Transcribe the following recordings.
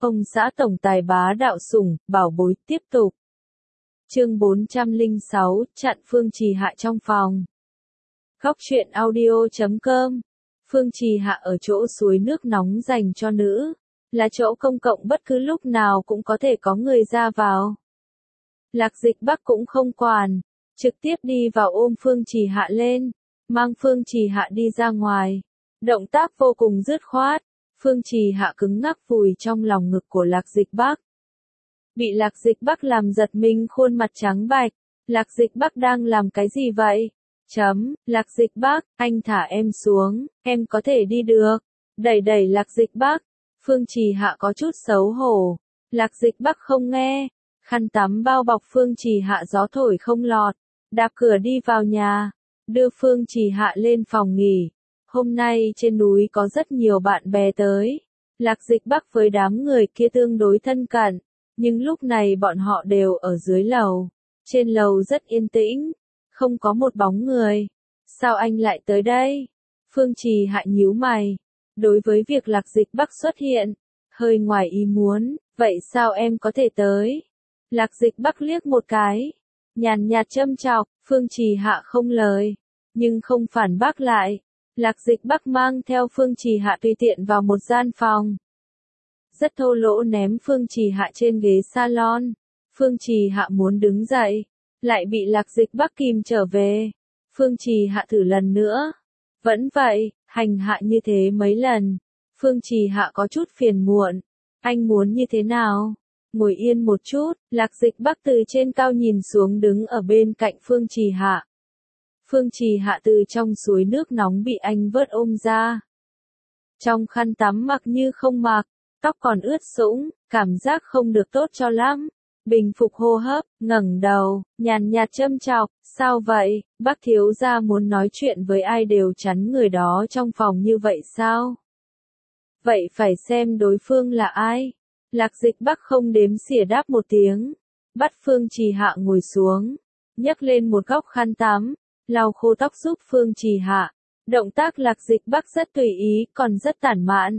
Ông xã tổng tài bá đạo sủng, bảo bối tiếp tục. Chương 406, chặn Phương Trì Hạ trong phòng. Góc truyện audio.com. Phương Trì Hạ ở chỗ suối nước nóng dành cho nữ, là chỗ công cộng bất cứ lúc nào cũng có thể có người ra vào. Lạc Dịch Bắc cũng không quản, trực tiếp đi vào ôm Phương Trì Hạ lên, mang Phương Trì Hạ đi ra ngoài. Động tác vô cùng dứt khoát, Phương Trì Hạ cứng ngắc vùi trong lòng ngực của Lạc Dịch Bắc. Bị Lạc Dịch Bắc làm giật mình khuôn mặt trắng bạch. Lạc Dịch Bắc đang làm cái gì vậy? Lạc Dịch Bắc, anh thả em xuống, em có thể đi được. Đẩy đẩy Lạc Dịch Bắc. Phương Trì Hạ có chút xấu hổ. Lạc Dịch Bắc không nghe. Khăn tắm bao bọc Phương Trì Hạ gió thổi không lọt. Đạp cửa đi vào nhà. Đưa Phương Trì Hạ lên phòng nghỉ. Hôm nay trên núi có rất nhiều bạn bè tới. Lạc Dịch Bắc với đám người kia tương đối thân cận. Nhưng lúc này bọn họ đều ở dưới lầu. Trên lầu rất yên tĩnh. Không có một bóng người. Sao anh lại tới đây? Phương Trì Hạ nhíu mày. Đối với việc Lạc Dịch Bắc xuất hiện, hơi ngoài ý muốn, vậy sao em có thể tới? Lạc Dịch Bắc liếc một cái. Nhàn nhạt châm chọc, Phương Trì Hạ không lời. Nhưng không phản bác lại. Lạc Dịch Bắc mang theo Phương Trì Hạ tùy tiện vào một gian phòng. Rất thô lỗ ném Phương Trì Hạ trên ghế salon. Phương Trì Hạ muốn đứng dậy, lại bị Lạc Dịch Bắc kìm trở về. Phương Trì Hạ thử lần nữa. Vẫn vậy, hành hạ như thế mấy lần. Phương Trì Hạ có chút phiền muộn. Anh muốn như thế nào? Ngồi yên một chút, Lạc Dịch Bắc từ trên cao nhìn xuống đứng ở bên cạnh Phương Trì Hạ. Phương Trì Hạ từ trong suối nước nóng bị anh vớt ôm ra. Trong khăn tắm mặc như không mặc, tóc còn ướt sũng, cảm giác không được tốt cho lắm. Bình phục hô hấp, ngẩng đầu, nhàn nhạt châm chọc, sao vậy, bác thiếu gia muốn nói chuyện với ai đều chắn người đó trong phòng như vậy sao? Vậy phải xem đối phương là ai? Lạc Dịch Bắc không đếm xỉa đáp một tiếng, bắt Phương Trì Hạ ngồi xuống, nhấc lên một góc khăn tắm, lau khô tóc giúp Phương Trì Hạ. Động tác Lạc Dịch Bắc rất tùy ý, còn rất tản mạn.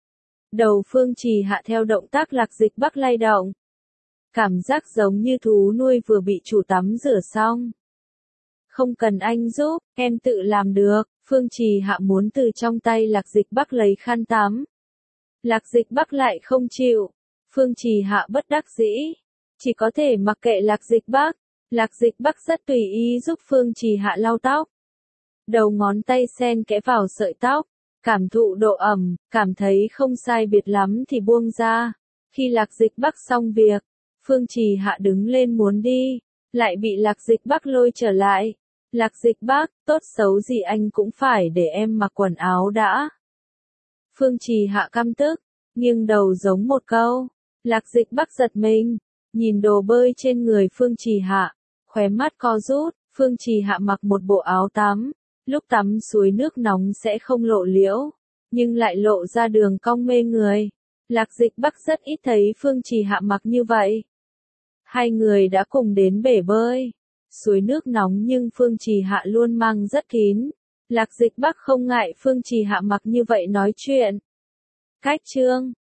Đầu Phương Trì Hạ theo động tác Lạc Dịch Bắc lay động. Cảm giác giống như thú nuôi vừa bị chủ tắm rửa xong. Không cần anh giúp, em tự làm được. Phương Trì Hạ muốn từ trong tay Lạc Dịch Bắc lấy khăn tắm. Lạc Dịch Bắc lại không chịu. Phương Trì Hạ bất đắc dĩ. Chỉ có thể mặc kệ Lạc Dịch Bắc. Lạc Dịch Bắc rất tùy ý giúp Phương Trì Hạ lau tóc. Đầu ngón tay xen kẽ vào sợi tóc. Cảm thụ độ ẩm, cảm thấy không sai biệt lắm thì buông ra. Khi Lạc Dịch Bắc xong việc, Phương Trì Hạ đứng lên muốn đi, lại bị Lạc Dịch Bắc lôi trở lại. Lạc Dịch Bắc, tốt xấu gì anh cũng phải để em mặc quần áo đã. Phương Trì Hạ căm tức, nghiêng đầu giống một câu. Lạc Dịch Bắc giật mình, nhìn đồ bơi trên người Phương Trì Hạ, khóe mắt co rút. Phương Trì Hạ mặc một bộ áo tắm, lúc tắm suối nước nóng sẽ không lộ liễu, nhưng lại lộ ra đường cong mê người. Lạc Dịch Bắc rất ít thấy Phương Trì Hạ mặc như vậy. Hai người đã cùng đến bể bơi. Suối nước nóng nhưng Phương Trì Hạ luôn mang rất kín. Lạc Dịch Bắc không ngại Phương Trì Hạ mặc như vậy nói chuyện. Cách chương